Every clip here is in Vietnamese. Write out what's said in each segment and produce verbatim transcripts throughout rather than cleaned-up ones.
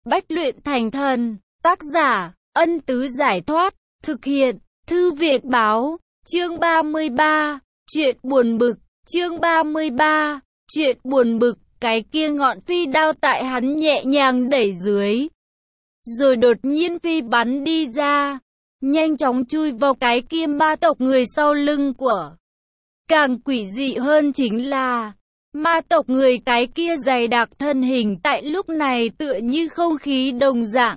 Bách luyện thành thần. Tác giả, Ân Tứ Giải Thoát. Thực hiện, Thư Viện Báo. Chương ba mươi ba. Chuyện buồn bực. Chương ba mươi ba. Chuyện buồn bực. Cái kia ngọn phi đao tại hắn nhẹ nhàng đẩy dưới, rồi đột nhiên phi bắn đi ra, nhanh chóng chui vào cái kia ma tộc người sau lưng của. Càng quỷ dị hơn chính là, ma tộc người cái kia dày đặc thân hình tại lúc này tựa như không khí đồng dạng.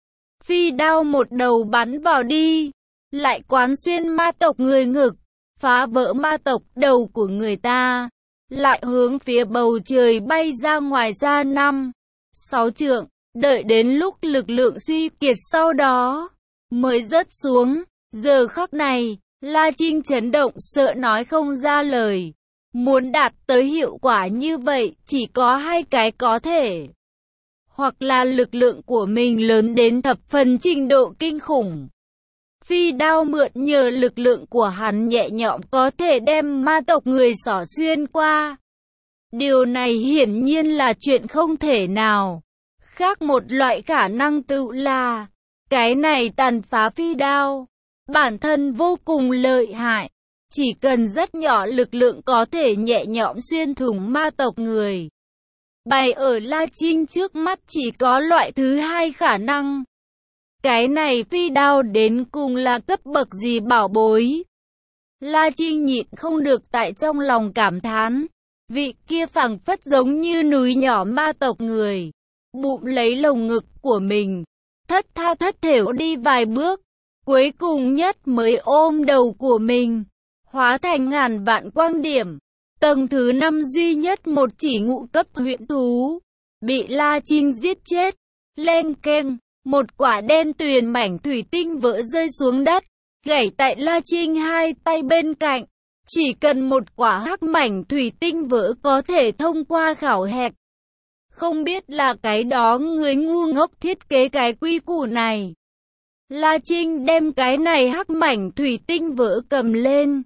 Phi đao một đầu bắn vào đi, lại quán xuyên ma tộc người ngực, phá vỡ ma tộc đầu của người ta, lại hướng phía bầu trời bay ra ngoài ra năm, sáu trượng, đợi đến lúc lực lượng suy kiệt sau đó, mới rớt xuống. Giờ khắc này, La Trinh chấn động sợ nói không ra lời. Muốn đạt tới hiệu quả như vậy, chỉ có hai cái có thể. Hoặc là lực lượng của mình lớn đến thập phần trình độ kinh khủng. Phi đao mượn nhờ lực lượng của hắn nhẹ nhõm có thể đem ma tộc người xỏ xuyên qua. Điều này hiển nhiên là chuyện không thể nào. Khác một loại khả năng tự là, cái này tàn phá phi đao, bản thân vô cùng lợi hại. Chỉ cần rất nhỏ lực lượng có thể nhẹ nhõm xuyên thủng ma tộc người. Bày ở La Trinh trước mắt chỉ có loại thứ hai khả năng. Cái này phi đao đến cùng là cấp bậc gì bảo bối? La Trinh nhịn không được tại trong lòng cảm thán. Vị kia phảng phất giống như núi nhỏ ma tộc người, bụng lấy lồng ngực của mình, thất tha thất thểu đi vài bước, cuối cùng nhất mới ôm đầu của mình, hóa thành ngàn vạn quang điểm. Tầng thứ năm duy nhất một chỉ ngũ cấp huyễn thú, bị La Trinh giết chết. Len keng, một quả đen tuyền mảnh thủy tinh vỡ rơi xuống đất, gãy tại La Trinh hai tay bên cạnh. Chỉ cần một quả hắc mảnh thủy tinh vỡ có thể thông qua khảo hạch. Không biết là cái đó người ngu ngốc thiết kế cái quy củ này. La Trinh đem cái này hắc mảnh thủy tinh vỡ cầm lên,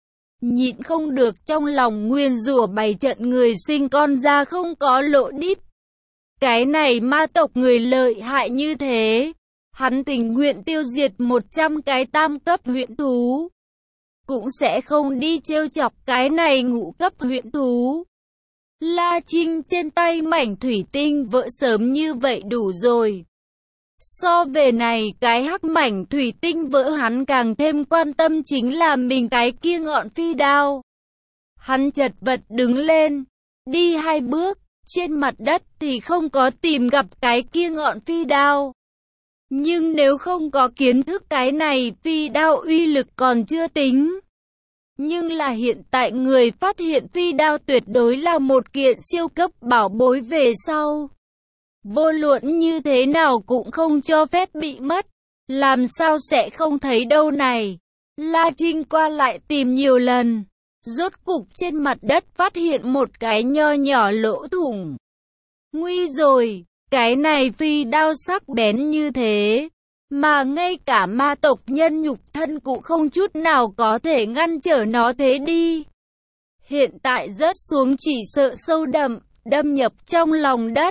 nhịn không được trong lòng nguyền rủa bày trận người sinh con ra không có lỗ đít. Cái này ma tộc người lợi hại như thế, hắn tình nguyện tiêu diệt một trăm cái tam cấp huyễn thú, cũng sẽ không đi trêu chọc cái này ngũ cấp huyễn thú. La Trinh trên tay mảnh thủy tinh vỡ sớm như vậy đủ rồi. So về này cái hắc mảnh thủy tinh vỡ hắn càng thêm quan tâm chính là mình cái kia ngọn phi đao. Hắn chật vật đứng lên, đi hai bước, trên mặt đất thì không có tìm gặp cái kia ngọn phi đao. Nhưng nếu không có kiến thức cái này phi đao uy lực còn chưa tính. Nhưng là hiện tại người phát hiện phi đao tuyệt đối là một kiện siêu cấp bảo bối về sau. Vô luận như thế nào cũng không cho phép bị mất. Làm sao sẽ không thấy đâu này. La Trinh qua lại tìm nhiều lần. Rốt cục trên mặt đất phát hiện một cái nho nhỏ lỗ thủng. Nguy rồi, cái này phi đao sắc bén như thế, mà ngay cả ma tộc nhân nhục thân cũng không chút nào có thể ngăn trở nó thế đi. Hiện tại rớt xuống chỉ sợ sâu đậm, đâm nhập trong lòng đất.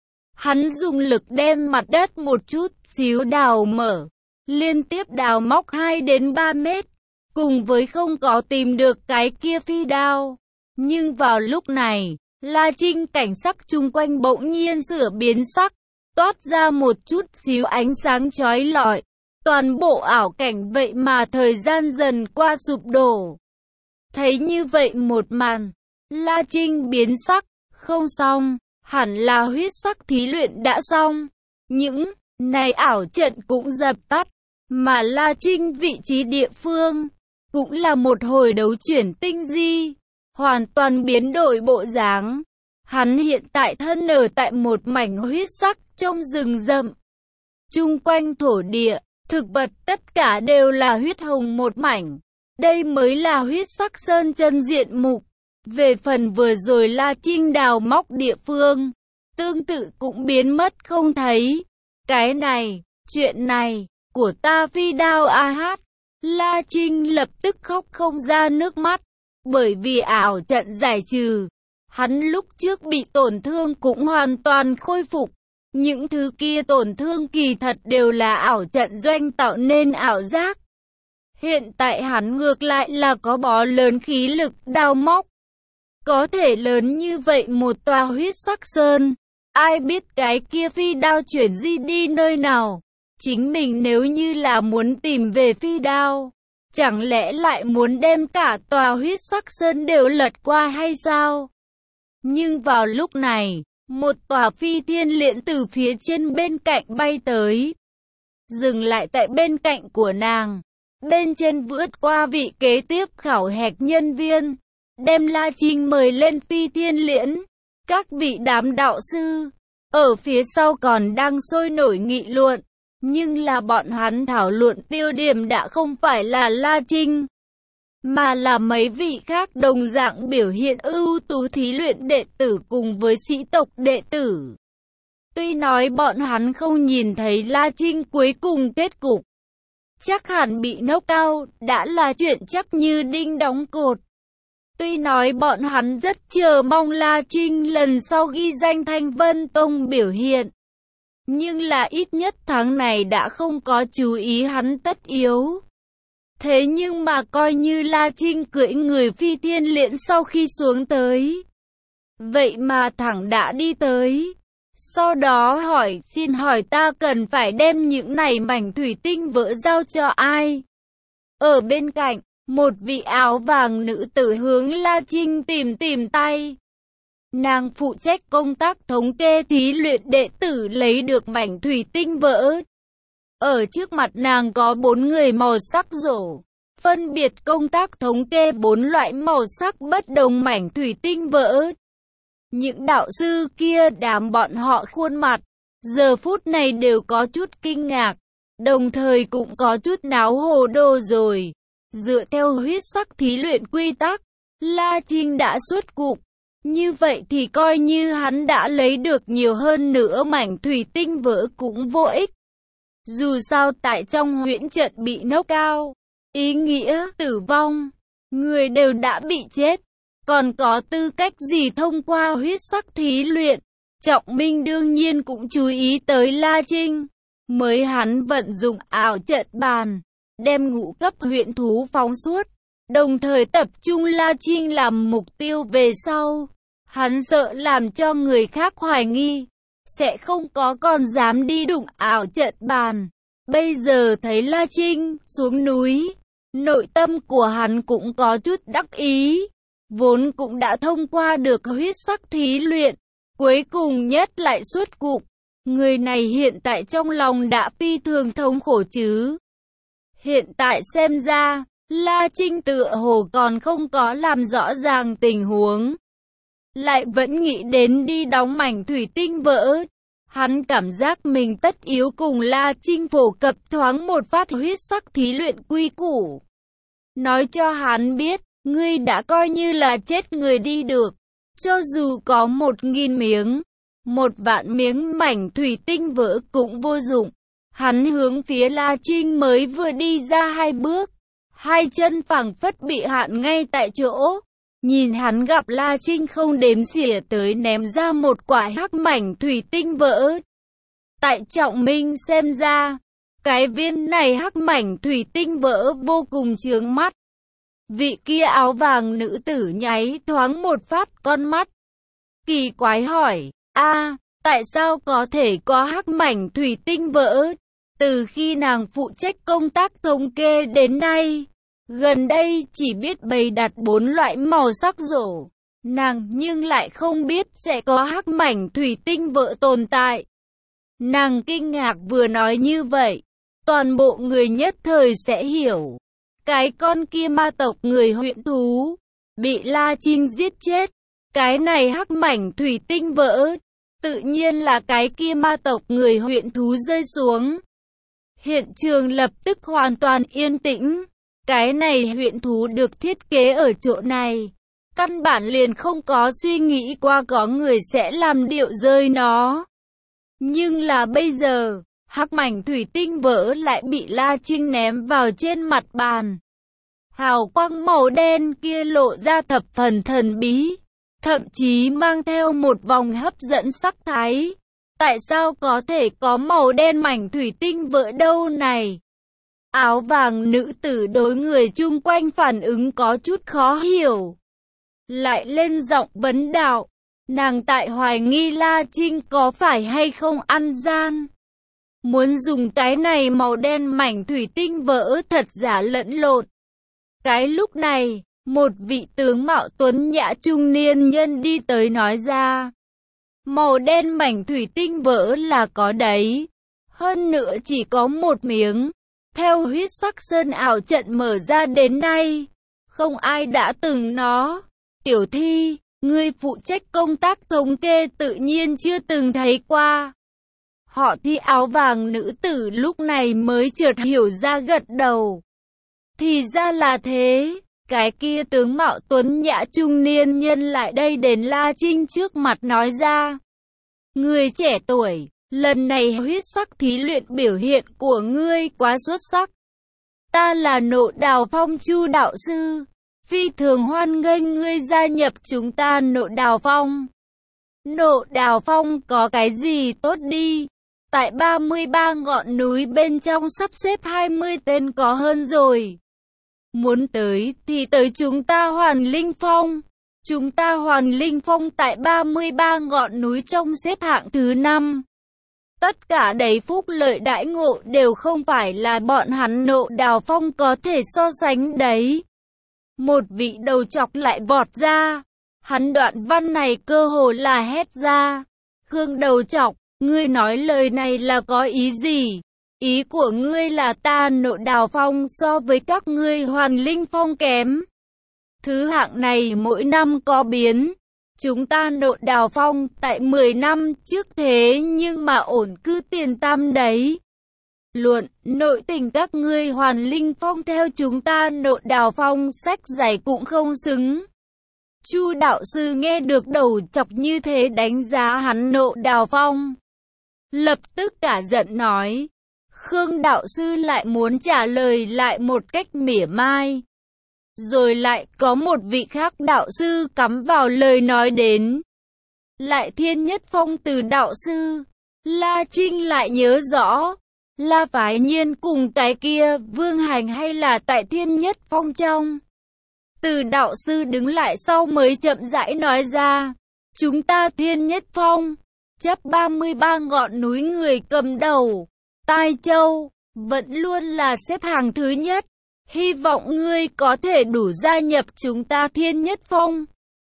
Hắn dùng lực đem mặt đất một chút xíu đào mở, liên tiếp đào móc hai đến ba mét, cùng với không có tìm được cái kia phi đao. Nhưng vào lúc này, La Trinh cảnh sắc chung quanh bỗng nhiên sửa biến sắc, toát ra một chút xíu ánh sáng chói lọi. Toàn bộ ảo cảnh vậy mà thời gian dần qua sụp đổ. Thấy như vậy một màn, La Trinh biến sắc, không xong, hẳn là huyết sắc thí luyện đã xong. Những này ảo trận cũng dập tắt, mà La Trinh vị trí địa phương, cũng là một hồi đấu chuyển tinh di, hoàn toàn biến đổi bộ dáng. Hắn hiện tại thân ở tại một mảnh huyết sắc trong rừng rậm. Chung quanh thổ địa, thực vật tất cả đều là huyết hồng một mảnh. Đây mới là huyết sắc sơn chân diện mục. Về phần vừa rồi La Trinh đào móc địa phương, tương tự cũng biến mất không thấy. Cái này, chuyện này, của ta phi đao a hát. La Trinh lập tức khóc không ra nước mắt, bởi vì ảo trận giải trừ. Hắn lúc trước bị tổn thương cũng hoàn toàn khôi phục, Những thứ kia tổn thương kỳ thật đều là ảo trận doanh tạo nên ảo giác. Hiện tại hắn ngược lại là có bó lớn khí lực đào móc. Có thể lớn như vậy một tòa huyết sắc sơn. Ai biết cái kia phi đao chuyển di đi nơi nào. Chính mình nếu như là muốn tìm về phi đao, chẳng lẽ lại muốn đem cả tòa huyết sắc sơn đều lật qua hay sao? Nhưng vào lúc này, một tòa phi thiên liễn từ phía trên bên cạnh bay tới, dừng lại tại bên cạnh của nàng. Bên trên vượt qua vị kế tiếp khảo hạch nhân viên, đem La Trinh mời lên phi thiên liễn. Các vị đám đạo sư ở phía sau còn đang sôi nổi nghị luận, nhưng là bọn hắn thảo luận tiêu điểm đã không phải là La Trinh, mà là mấy vị khác đồng dạng biểu hiện ưu tú thí luyện đệ tử cùng với sĩ tộc đệ tử. Tuy nói bọn hắn không nhìn thấy La Trinh cuối cùng kết cục, chắc hẳn bị knock out đã là chuyện chắc như đinh đóng cột. Tuy nói bọn hắn rất chờ mong La Trinh lần sau ghi danh Thanh Vân Tông biểu hiện, nhưng là ít nhất tháng này đã không có chú ý hắn tất yếu. Thế nhưng mà coi như La Trinh cưỡi người phi thiên liễn sau khi xuống tới, vậy mà thẳng đã đi tới. Sau đó hỏi, xin hỏi ta cần phải đem những này mảnh thủy tinh vỡ giao cho ai? Ở bên cạnh, một vị áo vàng nữ tử hướng La Trinh tìm tìm tay. Nàng phụ trách công tác thống kê thí luyện đệ tử lấy được mảnh thủy tinh vỡ. Ở trước mặt nàng có bốn người màu sắc rổ, phân biệt công tác thống kê bốn loại màu sắc bất đồng mảnh thủy tinh vỡ. Những đạo sư kia đám bọn họ khuôn mặt, giờ phút này đều có chút kinh ngạc, đồng thời cũng có chút náo hồ đồ rồi. Dựa theo huyết sắc thí luyện quy tắc, La Trinh đã xuất cục. Như vậy thì coi như hắn đã lấy được nhiều hơn nữa mảnh thủy tinh vỡ cũng vô ích. Dù sao tại trong huyễn trận bị knock out, ý nghĩa tử vong, người đều đã bị chết, còn có tư cách gì thông qua huyết sắc thí luyện. Trọng Minh đương nhiên cũng chú ý tới La Trinh, mới hắn vận dụng ảo trận bàn, đem ngũ cấp huyễn thú phóng suốt, đồng thời tập trung La Trinh làm mục tiêu về sau. Hắn sợ làm cho người khác hoài nghi, sẽ không có còn dám đi đụng ảo trận bàn. Bây giờ thấy La Trinh xuống núi, nội tâm của hắn cũng có chút đắc ý. Vốn cũng đã thông qua được huyết sắc thí luyện, cuối cùng nhất lại xuất cục. Người này hiện tại trong lòng đã phi thường thống khổ chứ. Hiện tại xem ra, La Trinh tựa hồ còn không có làm rõ ràng tình huống, lại vẫn nghĩ đến đi đóng mảnh thủy tinh vỡ. Hắn cảm giác mình tất yếu cùng La Trinh phổ cập thoáng một phát huyết sắc thí luyện quy củ. Nói cho hắn biết, ngươi đã coi như là chết người đi được. Cho dù có một nghìn miếng, một vạn miếng mảnh thủy tinh vỡ cũng vô dụng. Hắn hướng phía La Trinh mới vừa đi ra hai bước, hai chân phảng phất bị hạn ngay tại chỗ. Nhìn hắn gặp La Trinh không đếm xỉa tới ném ra một quả hắc mảnh thủy tinh vỡ. Tại Trọng Minh xem ra, cái viên này hắc mảnh thủy tinh vỡ vô cùng chướng mắt. Vị kia áo vàng nữ tử nháy thoáng một phát con mắt, kỳ quái hỏi, a, tại sao có thể có hắc mảnh thủy tinh vỡ? Từ khi nàng phụ trách công tác thống kê đến nay, gần đây chỉ biết bày đặt bốn loại màu sắc rổ, nàng nhưng lại không biết sẽ có hắc mảnh thủy tinh vỡ tồn tại. Nàng kinh ngạc vừa nói như vậy, toàn bộ người nhất thời sẽ hiểu. Cái con kia ma tộc người huyện thú, bị La Trinh giết chết. Cái này hắc mảnh thủy tinh vỡ, tự nhiên là cái kia ma tộc người huyện thú rơi xuống. Hiện trường lập tức hoàn toàn yên tĩnh. Cái này huyện thú được thiết kế ở chỗ này, căn bản liền không có suy nghĩ qua có người sẽ làm điệu rơi nó. Nhưng là bây giờ, hắc mảnh thủy tinh vỡ lại bị La Trinh ném vào trên mặt bàn. Hào quang màu đen kia lộ ra thập phần thần bí, thậm chí mang theo một vòng hấp dẫn sắc thái. Tại sao có thể có màu đen mảnh thủy tinh vỡ đâu này? Áo vàng nữ tử đối người chung quanh phản ứng có chút khó hiểu. Lại lên giọng vấn đạo. Nàng tại hoài nghi La Trinh có phải hay không ăn gian. Muốn dùng cái này màu đen mảnh thủy tinh vỡ thật giả lẫn lộn. Cái lúc này, một vị tướng mạo tuấn nhã trung niên nhân đi tới nói ra. Màu đen mảnh thủy tinh vỡ là có đấy. Hơn nữa chỉ có một miếng. Theo huyết sắc sơn ảo trận mở ra đến nay, không ai đã từng nó. Tiểu Thi, ngươi phụ trách công tác thống kê tự nhiên chưa từng thấy qua. Họ Thi áo vàng nữ tử lúc này mới chợt hiểu ra gật đầu. Thì ra là thế, cái kia tướng mạo tuấn nhã trung niên nhân lại đây đến La Trinh trước mặt nói ra. Người trẻ tuổi, lần này huyết sắc thí luyện biểu hiện của ngươi quá xuất sắc. Ta là Nộ Đào Phong Chu đạo sư, phi thường hoan nghênh ngươi gia nhập chúng ta Nộ Đào Phong. Nộ Đào Phong có cái gì tốt đi? Tại ba mươi ba ngọn núi bên trong sắp xếp hai mươi tên có hơn rồi. Muốn tới thì tới chúng ta Hoàn Linh Phong. Chúng ta Hoàn Linh Phong tại ba mươi ba ngọn núi trong xếp hạng thứ năm. Tất cả đầy phúc lợi đãi ngộ đều không phải là bọn hắn Nộ Đào Phong có thể so sánh đấy. Một vị đầu chọc lại vọt ra. Hắn đoạn văn này cơ hồ là hét ra. Khương đầu chọc, ngươi nói lời này là có ý gì? Ý của ngươi là ta Nộ Đào Phong so với các ngươi Hoàn Linh Phong kém. Thứ hạng này mỗi năm có biến. Chúng ta Nộ Đào Phong tại mười năm trước thế nhưng mà ổn cư tiền tam đấy. Luận, nội tình các ngươi Hoàn Linh Phong theo chúng ta Nộ Đào Phong sách giày cũng không xứng. Chu đạo sư nghe được đầu chọc như thế đánh giá hắn Nộ Đào Phong. Lập tức cả giận nói. Khương đạo sư lại muốn trả lời lại một cách mỉa mai. Rồi lại có một vị khác đạo sư cắm vào lời nói đến. Lại Thiên Nhất Phong từ đạo sư. La Trinh lại nhớ rõ. La Phái Nhiên cùng cái kia Vương Hành hay là tại Thiên Nhất Phong trong. Từ đạo sư đứng lại sau mới chậm rãi nói ra. Chúng ta Thiên Nhất Phong. Chấp ba mươi ba ngọn núi người cầm đầu. Tai Châu. Vẫn luôn là xếp hàng thứ nhất. Hy vọng ngươi có thể đủ gia nhập chúng ta Thiên Nhất Phong.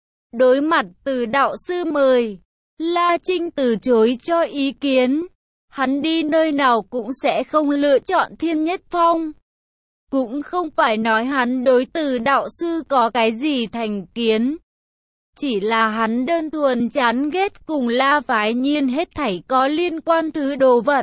Đối mặt từ đạo sư mời, La Trinh từ chối cho ý kiến. Hắn đi nơi nào cũng sẽ không lựa chọn Thiên Nhất Phong. Cũng không phải nói hắn đối từ đạo sư có cái gì thành kiến. Chỉ là hắn đơn thuần chán ghét cùng La Phái Nhiên hết thảy có liên quan thứ đồ vật.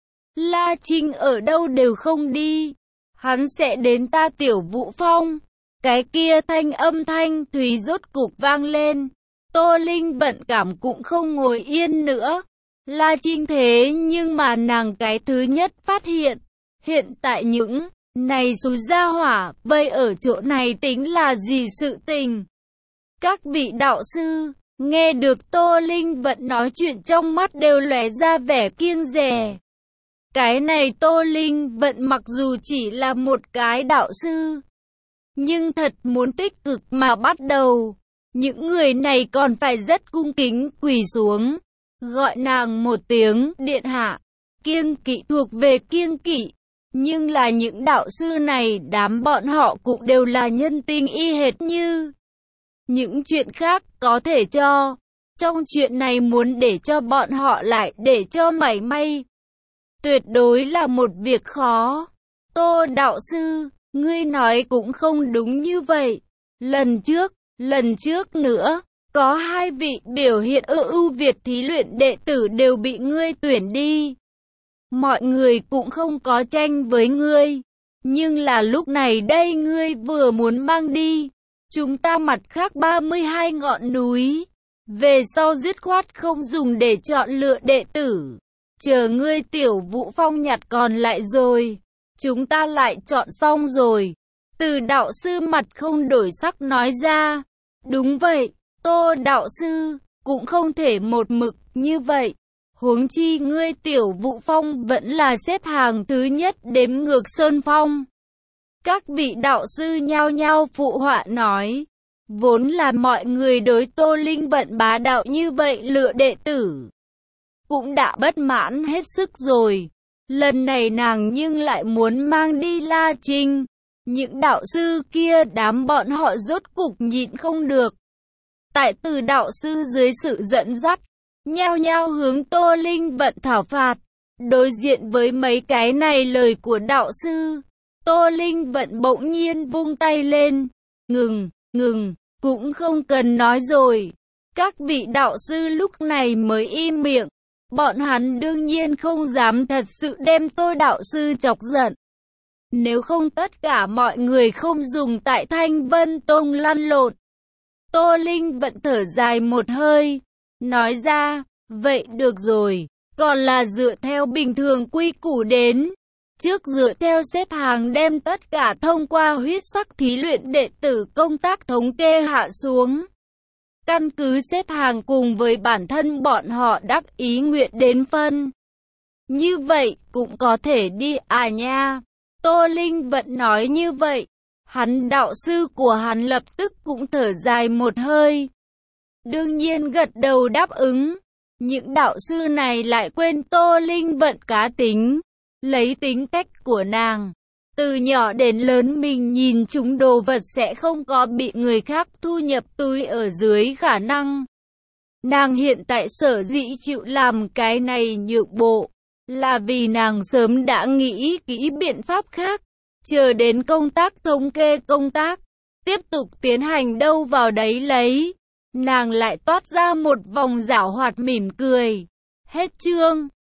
La Trinh ở đâu đều không đi. Hắn sẽ đến ta Tiểu Vũ Phong. Cái kia thanh âm thanh thúy rốt cục vang lên. Tô Linh bận cảm cũng không ngồi yên nữa. La Trinh thế nhưng mà nàng cái thứ nhất phát hiện. Hiện tại những này số gia hỏa vây ở chỗ này tính là gì sự tình. Các vị đạo sư nghe được Tô Linh vận nói chuyện trong mắt đều lóe ra vẻ kiêng dè. Cái này Tô Linh vận mặc dù chỉ là một cái đạo sư, nhưng thật muốn tích cực mà bắt đầu. Những người này còn phải rất cung kính quỳ xuống, gọi nàng một tiếng điện hạ. Kiêng kỵ thuộc về kiêng kỵ, nhưng là những đạo sư này đám bọn họ cũng đều là nhân tinh y hệt như. Những chuyện khác có thể cho, trong chuyện này muốn để cho bọn họ lại để cho mảy may. Tuyệt đối là một việc khó. Tô đạo sư, ngươi nói cũng không đúng như vậy. Lần trước, lần trước nữa, có hai vị biểu hiện ở ưu việt thí luyện đệ tử đều bị ngươi tuyển đi. Mọi người cũng không có tranh với ngươi. Nhưng là lúc này đây ngươi vừa muốn mang đi. Chúng ta mặt khác ba mươi hai ngọn núi. Về sau dứt khoát không dùng để chọn lựa đệ tử. Chờ ngươi Tiểu Vũ Phong nhặt còn lại rồi. Chúng ta lại chọn xong rồi. Từ đạo sư mặt không đổi sắc nói ra. Đúng vậy, Tô đạo sư, cũng không thể một mực như vậy. Huống chi ngươi Tiểu Vũ Phong vẫn là xếp hàng thứ nhất đếm ngược Sơn Phong. Các vị đạo sư nhao nhao phụ họa nói. Vốn là mọi người đối Tô Linh Vận bá đạo như vậy lựa đệ tử cũng đã bất mãn hết sức rồi. Lần này nàng nhưng lại muốn mang đi La Trinh. Những đạo sư kia đám bọn họ rốt cục nhịn không được. Tại Từ đạo sư dưới sự dẫn dắt, nhao nhao hướng Tô Linh Vận thảo phạt. Đối diện với mấy cái này lời của đạo sư, Tô Linh Vận bỗng nhiên vung tay lên. Ngừng, ngừng, cũng không cần nói rồi. Các vị đạo sư lúc này mới im miệng. Bọn hắn đương nhiên không dám thật sự đem Tô đạo sư chọc giận. Nếu không tất cả mọi người không dùng tại Thanh Vân Tông lăn lộn. Tô Linh Vận thở dài một hơi, nói ra, vậy được rồi, còn là dựa theo bình thường quy củ đến. Trước dựa theo xếp hàng đem tất cả thông qua huyết sắc thí luyện đệ tử công tác thống kê hạ xuống. Căn cứ xếp hàng cùng với bản thân bọn họ đắc ý nguyện đến phân. Như vậy cũng có thể đi à nha. Tô Linh Vận nói như vậy. Hắn đạo sư của hắn lập tức cũng thở dài một hơi. Đương nhiên gật đầu đáp ứng. Những đạo sư này lại quên Tô Linh Vận cá tính. Lấy tính cách của nàng. Từ nhỏ đến lớn mình nhìn chúng đồ vật sẽ không có bị người khác thu nhập túi ở dưới khả năng. Nàng hiện tại sở dĩ chịu làm cái này nhượng bộ. Là vì nàng sớm đã nghĩ kỹ biện pháp khác. Chờ đến công tác thống kê công tác. Tiếp tục tiến hành đâu vào đấy lấy. Nàng lại toát ra một vòng giảo hoạt mỉm cười. Hết chương.